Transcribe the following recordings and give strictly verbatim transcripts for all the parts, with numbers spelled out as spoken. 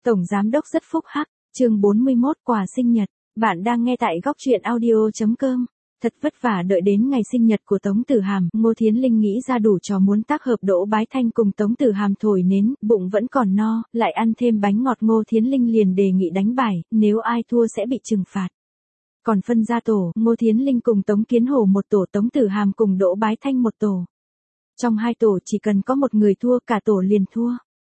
Tổng giám đốc rất phúc hắc, chương bốn mươi mốt quà sinh nhật. Bạn đang nghe tại góc truyện audio chấm com. Thật vất vả đợi đến ngày sinh nhật của Tống Tử Hàm, Ngô Thiến Linh nghĩ ra đủ trò muốn tác hợp Đỗ Bái Thanh cùng Tống Tử Hàm thổi nến, bụng vẫn còn no, lại ăn thêm bánh ngọt. Ngô Thiến Linh liền đề nghị đánh bài, nếu ai thua sẽ bị trừng phạt. Còn phân ra tổ, Ngô Thiến Linh cùng Tống Kiến Hổ một tổ, Tống Tử Hàm cùng Đỗ Bái Thanh một tổ. Trong hai tổ chỉ cần có một người thua, cả tổ liền thua.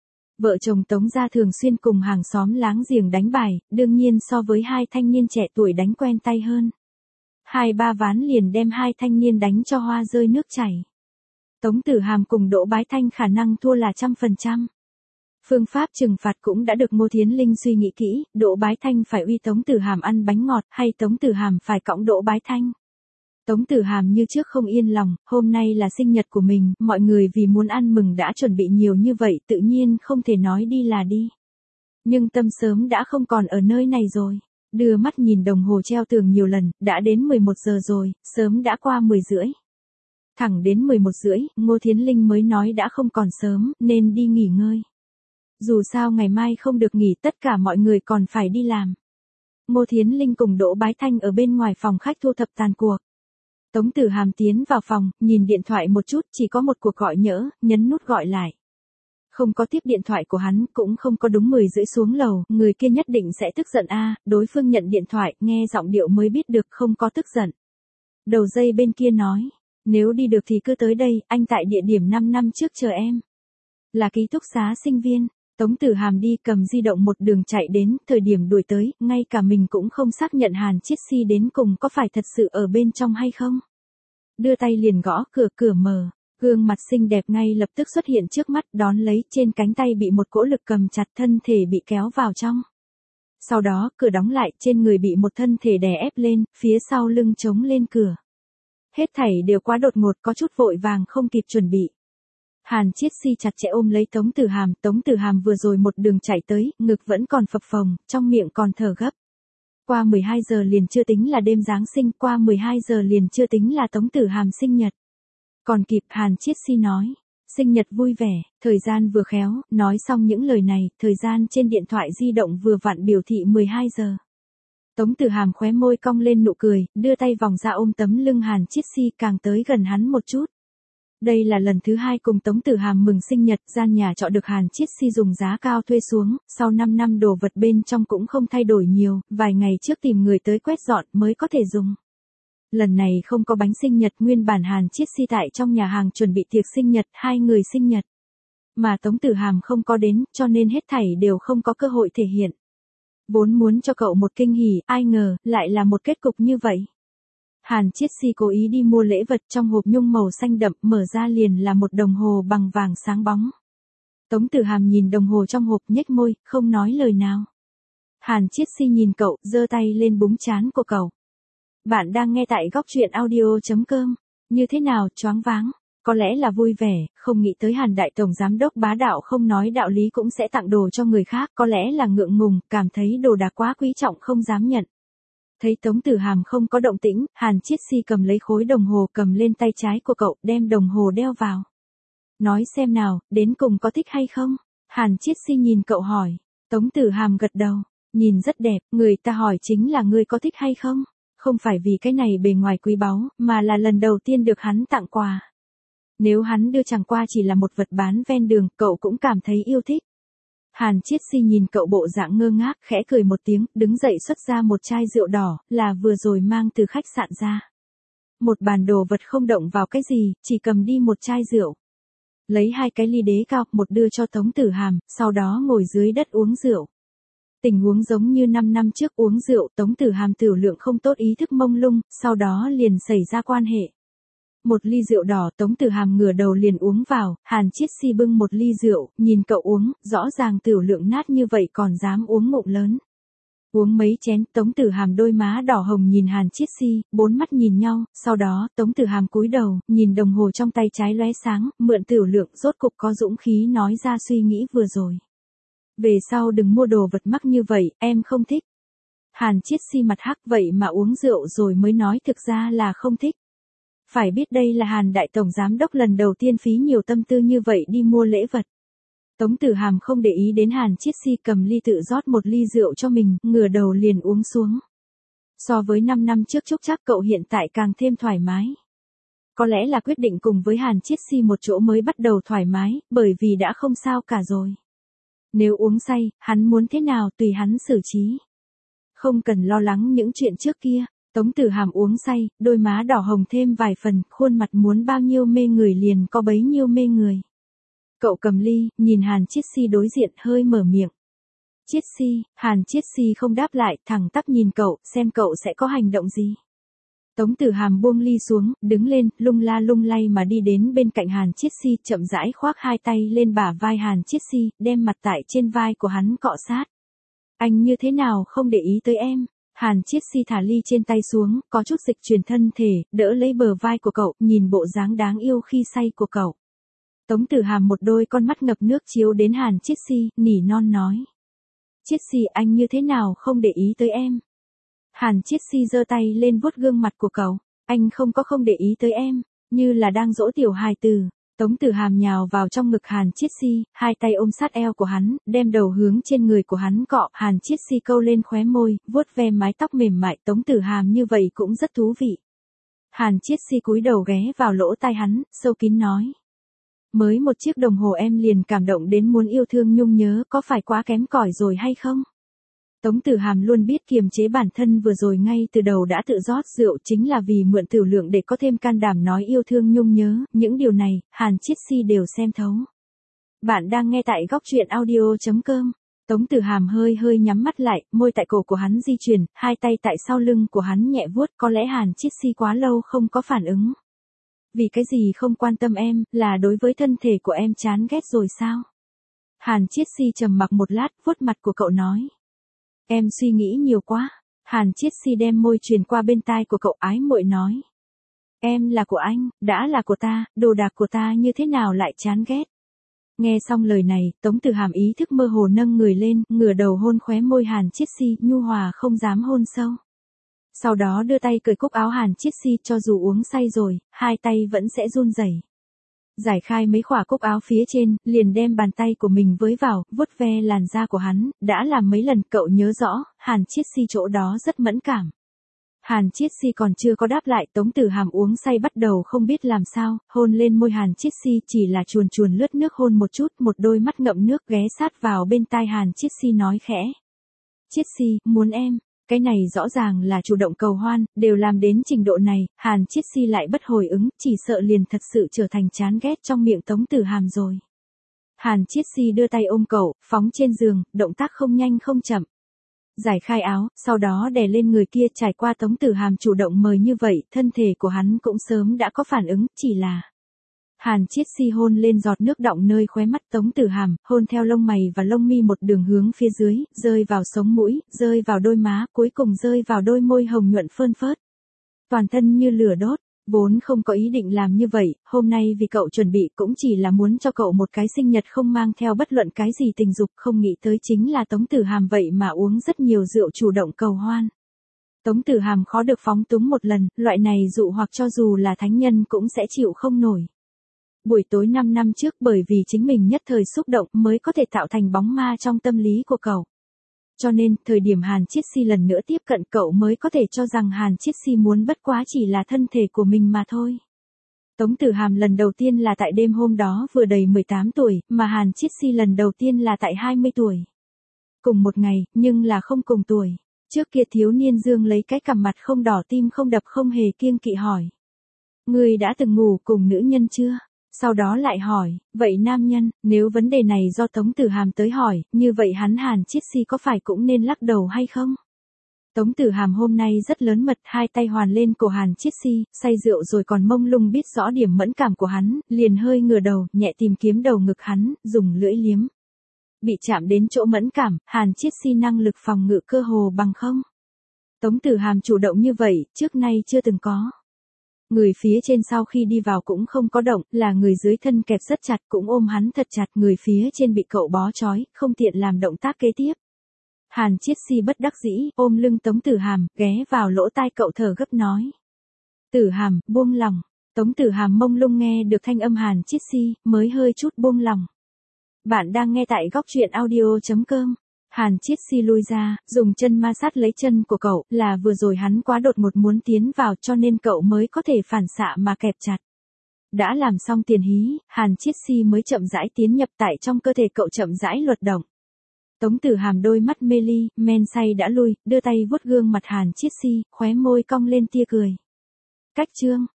Vợ chồng Tống gia thường xuyên cùng hàng xóm láng giềng đánh bài, đương nhiên so với hai thanh niên trẻ tuổi đánh quen tay hơn. Hai ba ván liền đem hai thanh niên đánh cho hoa rơi nước chảy. Tống Tử Hàm cùng Đỗ Bái Thanh khả năng thua là trăm phần trăm. Phương pháp trừng phạt cũng đã được Ngô Thiến Linh suy nghĩ kỹ, Đỗ Bái Thanh phải uy Tống Tử Hàm ăn bánh ngọt hay Tống Tử Hàm phải cõng Đỗ Bái Thanh. Tống Tử Hàm như trước không yên lòng, hôm nay là sinh nhật của mình, mọi người vì muốn ăn mừng đã chuẩn bị nhiều như vậy, tự nhiên không thể nói đi là đi. Nhưng tâm sớm đã không còn ở nơi này rồi. Đưa mắt nhìn đồng hồ treo tường nhiều lần, đã đến mười một giờ rồi, sớm đã qua mười rưỡi. Thẳng đến mười một rưỡi, Ngô Thiến Linh mới nói đã không còn sớm, nên đi nghỉ ngơi. Dù sao ngày mai không được nghỉ, tất cả mọi người còn phải đi làm. Ngô Thiến Linh cùng Đỗ Bái Thanh ở bên ngoài phòng khách thu thập tàn cuộc. Tống Tử Hàm tiến vào phòng, nhìn điện thoại một chút, chỉ có một cuộc gọi nhỡ, nhấn nút gọi lại. Không có tiếp điện thoại của hắn, cũng không có đúng mười rưỡi xuống lầu, người kia nhất định sẽ tức giận a. À, đối phương nhận điện thoại, nghe giọng điệu mới biết được không có tức giận. Đầu dây bên kia nói, nếu đi được thì cứ tới đây, anh tại địa điểm năm năm trước chờ em. Là ký túc xá sinh viên. Tống Tử Hàm đi cầm di động một đường chạy đến, thời điểm đuổi tới, ngay cả mình cũng không xác nhận Hàn Chiết Si đến cùng có phải thật sự ở bên trong hay không. Đưa tay liền gõ cửa, cửa mở, gương mặt xinh đẹp ngay lập tức xuất hiện trước mắt, đón lấy, trên cánh tay bị một cỗ lực cầm chặt, thân thể bị kéo vào trong. Sau đó, cửa đóng lại, trên người bị một thân thể đè ép lên, phía sau lưng chống lên cửa. Hết thảy đều quá đột ngột, có chút vội vàng không kịp chuẩn bị. Hàn Chiết Si chặt chẽ ôm lấy Tống Tử Hàm, Tống Tử Hàm vừa rồi một đường chạy tới, ngực vẫn còn phập phồng, trong miệng còn thở gấp. Qua mười hai giờ liền chưa tính là đêm Giáng sinh, qua mười hai giờ liền chưa tính là Tống Tử Hàm sinh nhật. Còn kịp, Hàn Chiết Si nói, sinh nhật vui vẻ, thời gian vừa khéo, nói xong những lời này, thời gian trên điện thoại di động vừa vặn biểu thị mười hai giờ. Tống Tử Hàm khóe môi cong lên nụ cười, đưa tay vòng ra ôm tấm lưng Hàn Chiết Si càng tới gần hắn một chút. Đây là lần thứ hai cùng Tống Tử Hàm mừng sinh nhật, gian nhà trọ được Hàn Chiết Si dùng giá cao thuê xuống, sau năm năm đồ vật bên trong cũng không thay đổi nhiều, vài ngày trước tìm người tới quét dọn mới có thể dùng. Lần này không có bánh sinh nhật, nguyên bản Hàn Chiết Si tại trong nhà hàng chuẩn bị tiệc sinh nhật, hai người sinh nhật. Mà Tống Tử Hàm không có đến, cho nên hết thảy đều không có cơ hội thể hiện. Vốn muốn cho cậu một kinh hỉ, ai ngờ, lại là một kết cục như vậy. Hàn Chiết Si cố ý đi mua lễ vật, trong hộp nhung màu xanh đậm, mở ra liền là một đồng hồ bằng vàng sáng bóng. Tống Tử Hàm nhìn đồng hồ trong hộp, nhếch môi, không nói lời nào. Hàn Chiết Si nhìn cậu, giơ tay lên búng trán của cậu. Bạn đang nghe tại góc truyện audio chấm com. Như thế nào, choáng váng? Có lẽ là vui vẻ, không nghĩ tới Hàn đại tổng giám đốc bá đạo không nói đạo lý cũng sẽ tặng đồ cho người khác, có lẽ là ngượng ngùng, cảm thấy đồ đạc quá quý trọng không dám nhận. Thấy Tống Tử Hàm không có động tĩnh, Hàn Chiết Si cầm lấy khối đồng hồ cầm lên tay trái của cậu, đem đồng hồ đeo vào. Nói xem nào, đến cùng có thích hay không? Hàn Chiết Si nhìn cậu hỏi. Tống Tử Hàm gật đầu, nhìn rất đẹp, người ta hỏi chính là ngươi có thích hay không? Không phải vì cái này bề ngoài quý báu, mà là lần đầu tiên được hắn tặng quà. Nếu hắn đưa chẳng qua chỉ là một vật bán ven đường, cậu cũng cảm thấy yêu thích. Hàn Chiết Si nhìn cậu bộ dạng ngơ ngác, khẽ cười một tiếng, đứng dậy xuất ra một chai rượu đỏ, là vừa rồi mang từ khách sạn ra. Một bàn đồ vật không động vào cái gì, chỉ cầm đi một chai rượu. Lấy hai cái ly đế cao, một đưa cho Tống Tử Hàm, sau đó ngồi dưới đất uống rượu. Tình huống giống như năm năm trước uống rượu, Tống Tử Hàm tiểu lượng không tốt, ý thức mông lung, sau đó liền xảy ra quan hệ. Một ly rượu đỏ, Tống Tử Hàm ngửa đầu liền uống vào, Hàn Chiết Si bưng một ly rượu, nhìn cậu uống, rõ ràng tiểu lượng nát như vậy còn dám uống ngụm lớn. Uống mấy chén, Tống Tử Hàm đôi má đỏ hồng nhìn Hàn Chiết Si, bốn mắt nhìn nhau, sau đó, Tống Tử Hàm cúi đầu, nhìn đồng hồ trong tay trái lóe sáng, mượn tiểu lượng, rốt cục có dũng khí nói ra suy nghĩ vừa rồi. Về sau đừng mua đồ vật mắc như vậy, em không thích. Hàn Chiết Si mặt hắc, vậy mà uống rượu rồi mới nói thực ra là không thích. Phải biết đây là Hàn đại tổng giám đốc lần đầu tiên phí nhiều tâm tư như vậy đi mua lễ vật. Tống Tử Hàm không để ý đến Hàn Chiết Si, cầm ly tự rót một ly rượu cho mình, ngửa đầu liền uống xuống. So với năm năm trước chúc chắc cậu hiện tại càng thêm thoải mái. Có lẽ là quyết định cùng với Hàn Chiết Si một chỗ mới bắt đầu thoải mái, bởi vì đã không sao cả rồi. Nếu uống say, hắn muốn thế nào tùy hắn xử trí. Không cần lo lắng những chuyện trước kia. Tống Tử Hàm uống say, đôi má đỏ hồng thêm vài phần, khuôn mặt muốn bao nhiêu mê người liền có bấy nhiêu mê người. Cậu cầm ly, nhìn Hàn Chiết Si đối diện, hơi mở miệng. Chiết Si, Hàn Chiết Si không đáp lại, thẳng tắp nhìn cậu, xem cậu sẽ có hành động gì. Tống Tử Hàm buông ly xuống, đứng lên, lung la lung lay mà đi đến bên cạnh Hàn Chiết Si, chậm rãi khoác hai tay lên bả vai Hàn Chiết Si, đem mặt tại trên vai của hắn cọ sát. Anh như thế nào không để ý tới em? Hàn Chiết Si thả ly trên tay xuống, có chút dịch chuyển thân thể, đỡ lấy bờ vai của cậu, nhìn bộ dáng đáng yêu khi say của cậu. Tống Tử Hàm một đôi con mắt ngập nước chiếu đến Hàn Chiết Si, nỉ non nói. Chiết Si, anh như thế nào không để ý tới em? Hàn Chiết Si giơ tay lên vuốt gương mặt của cậu. Anh không có không để ý tới em, như là đang dỗ tiểu hài tử. Tống Tử Hàm nhào vào trong ngực Hàn Chiết Si, hai tay ôm sát eo của hắn, đem đầu hướng trên người của hắn cọ. Hàn Chiết Si câu lên khóe môi, vuốt ve mái tóc mềm mại. Tống Tử Hàm như vậy cũng rất thú vị. Hàn Chiết Si cúi đầu ghé vào lỗ tai hắn, sâu kín nói. Mới một chiếc đồng hồ em liền cảm động đến muốn yêu thương nhung nhớ, có phải quá kém cỏi rồi hay không? Tống Tử Hàm luôn biết kiềm chế bản thân, vừa rồi ngay từ đầu đã tự rót rượu chính là vì mượn tiểu lượng để có thêm can đảm nói yêu thương nhung nhớ, những điều này, Hàn Chiết Si đều xem thấu. Bạn đang nghe tại góc truyện audio chấm com. Tống Tử Hàm hơi hơi nhắm mắt lại, môi tại cổ của hắn di chuyển, hai tay tại sau lưng của hắn nhẹ vuốt, có lẽ Hàn Chiết Si quá lâu không có phản ứng. Vì cái gì không quan tâm em, là đối với thân thể của em chán ghét rồi sao? Hàn Chiết Si trầm mặc một lát, vuốt mặt của cậu nói. Em suy nghĩ nhiều quá. Hàn Chiết Si đem môi truyền qua bên tai của cậu, ái muội nói. Em là của anh, đã là của ta, đồ đạc của ta như thế nào lại chán ghét. Nghe xong lời này, Tống Tử Hàm ý thức mơ hồ nâng người lên, ngửa đầu hôn khóe môi Hàn Chiết Si, nhu hòa không dám hôn sâu. Sau đó đưa tay cởi cúc áo Hàn Chiết Si, cho dù uống say rồi, hai tay vẫn sẽ run rẩy. Giải khai mấy khỏa cúc áo phía trên, liền đem bàn tay của mình với vào, vuốt ve làn da của hắn, đã làm mấy lần. Cậu nhớ rõ, Hàn Chiết Si chỗ đó rất mẫn cảm. Hàn Chiết Si còn chưa có đáp lại, Tống Tử Hàm uống say bắt đầu không biết làm sao, hôn lên môi Hàn Chiết Si, chỉ là chuồn chuồn lướt nước hôn một chút, một đôi mắt ngậm nước ghé sát vào bên tai Hàn Chiết Si nói khẽ. Chiết Si, muốn em. Cái này rõ ràng là chủ động cầu hoan, đều làm đến trình độ này, Hàn Chiết Si lại bất hồi ứng, chỉ sợ liền thật sự trở thành chán ghét trong miệng Tống Tử Hàm rồi. Hàn Chiết Si đưa tay ôm cậu, phóng trên giường, động tác không nhanh không chậm. Giải khai áo, sau đó đè lên người kia. Trải qua Tống Tử Hàm chủ động mời như vậy, thân thể của hắn cũng sớm đã có phản ứng, chỉ là... Hàn Chiết Si hôn lên giọt nước đọng nơi khóe mắt Tống Tử Hàm, hôn theo lông mày và lông mi một đường hướng phía dưới, rơi vào sống mũi, rơi vào đôi má, cuối cùng rơi vào đôi môi hồng nhuận phơn phớt. Toàn thân như lửa đốt, vốn không có ý định làm như vậy, hôm nay vì cậu chuẩn bị cũng chỉ là muốn cho cậu một cái sinh nhật không mang theo bất luận cái gì tình dục, không nghĩ tới chính là Tống Tử Hàm vậy mà uống rất nhiều rượu chủ động cầu hoan. Tống Tử Hàm khó được phóng túng một lần, loại này dụ hoặc cho dù là thánh nhân cũng sẽ chịu không nổi. Buổi tối năm năm trước bởi vì chính mình nhất thời xúc động mới có thể tạo thành bóng ma trong tâm lý của cậu. Cho nên, thời điểm Hàn Chiết Si lần nữa tiếp cận cậu mới có thể cho rằng Hàn Chiết Si muốn bất quá chỉ là thân thể của mình mà thôi. Tống Tử Hàm lần đầu tiên là tại đêm hôm đó vừa đầy mười tám tuổi, mà Hàn Chiết Si lần đầu tiên là tại hai mươi tuổi. Cùng một ngày, nhưng là không cùng tuổi. Trước kia thiếu niên Dương lấy cái cằm mặt không đỏ tim không đập không hề kiêng kỵ hỏi. Ngươi đã từng ngủ cùng nữ nhân chưa? Sau đó lại hỏi, vậy nam nhân, nếu vấn đề này do Tống Tử Hàm tới hỏi, như vậy hắn Hàn Chiết Si có phải cũng nên lắc đầu hay không? Tống Tử Hàm hôm nay rất lớn mật, hai tay hoàn lên cổ Hàn Chiết Si, say rượu rồi còn mông lung biết rõ điểm mẫn cảm của hắn, liền hơi ngửa đầu, nhẹ tìm kiếm đầu ngực hắn, dùng lưỡi liếm. Bị chạm đến chỗ mẫn cảm, Hàn Chiết Si năng lực phòng ngự cơ hồ bằng không. Tống Tử Hàm chủ động như vậy, trước nay chưa từng có. Người phía trên sau khi đi vào cũng không có động, là người dưới thân kẹp rất chặt cũng ôm hắn thật chặt, người phía trên bị cậu bó trói, không tiện làm động tác kế tiếp. Hàn Chiết Si bất đắc dĩ, ôm lưng Tống Tử Hàm, ghé vào lỗ tai cậu thở gấp nói. Tử Hàm, buông lòng. Tống Tử Hàm mông lung nghe được thanh âm Hàn Chiết Si, mới hơi chút buông lòng. Bạn đang nghe tại góc truyện audio chấm com. Hàn Chiết Si lui ra, dùng chân ma sát lấy chân của cậu, là vừa rồi hắn quá đột ngột muốn tiến vào cho nên cậu mới có thể phản xạ mà kẹp chặt. Đã làm xong tiền hí, Hàn Chiết Si mới chậm rãi tiến nhập tại trong cơ thể cậu chậm rãi luật động. Tống Tử Hàm đôi mắt mê ly, men say đã lui, đưa tay vuốt gương mặt Hàn Chiết Si, khóe môi cong lên tia cười. Cách chương,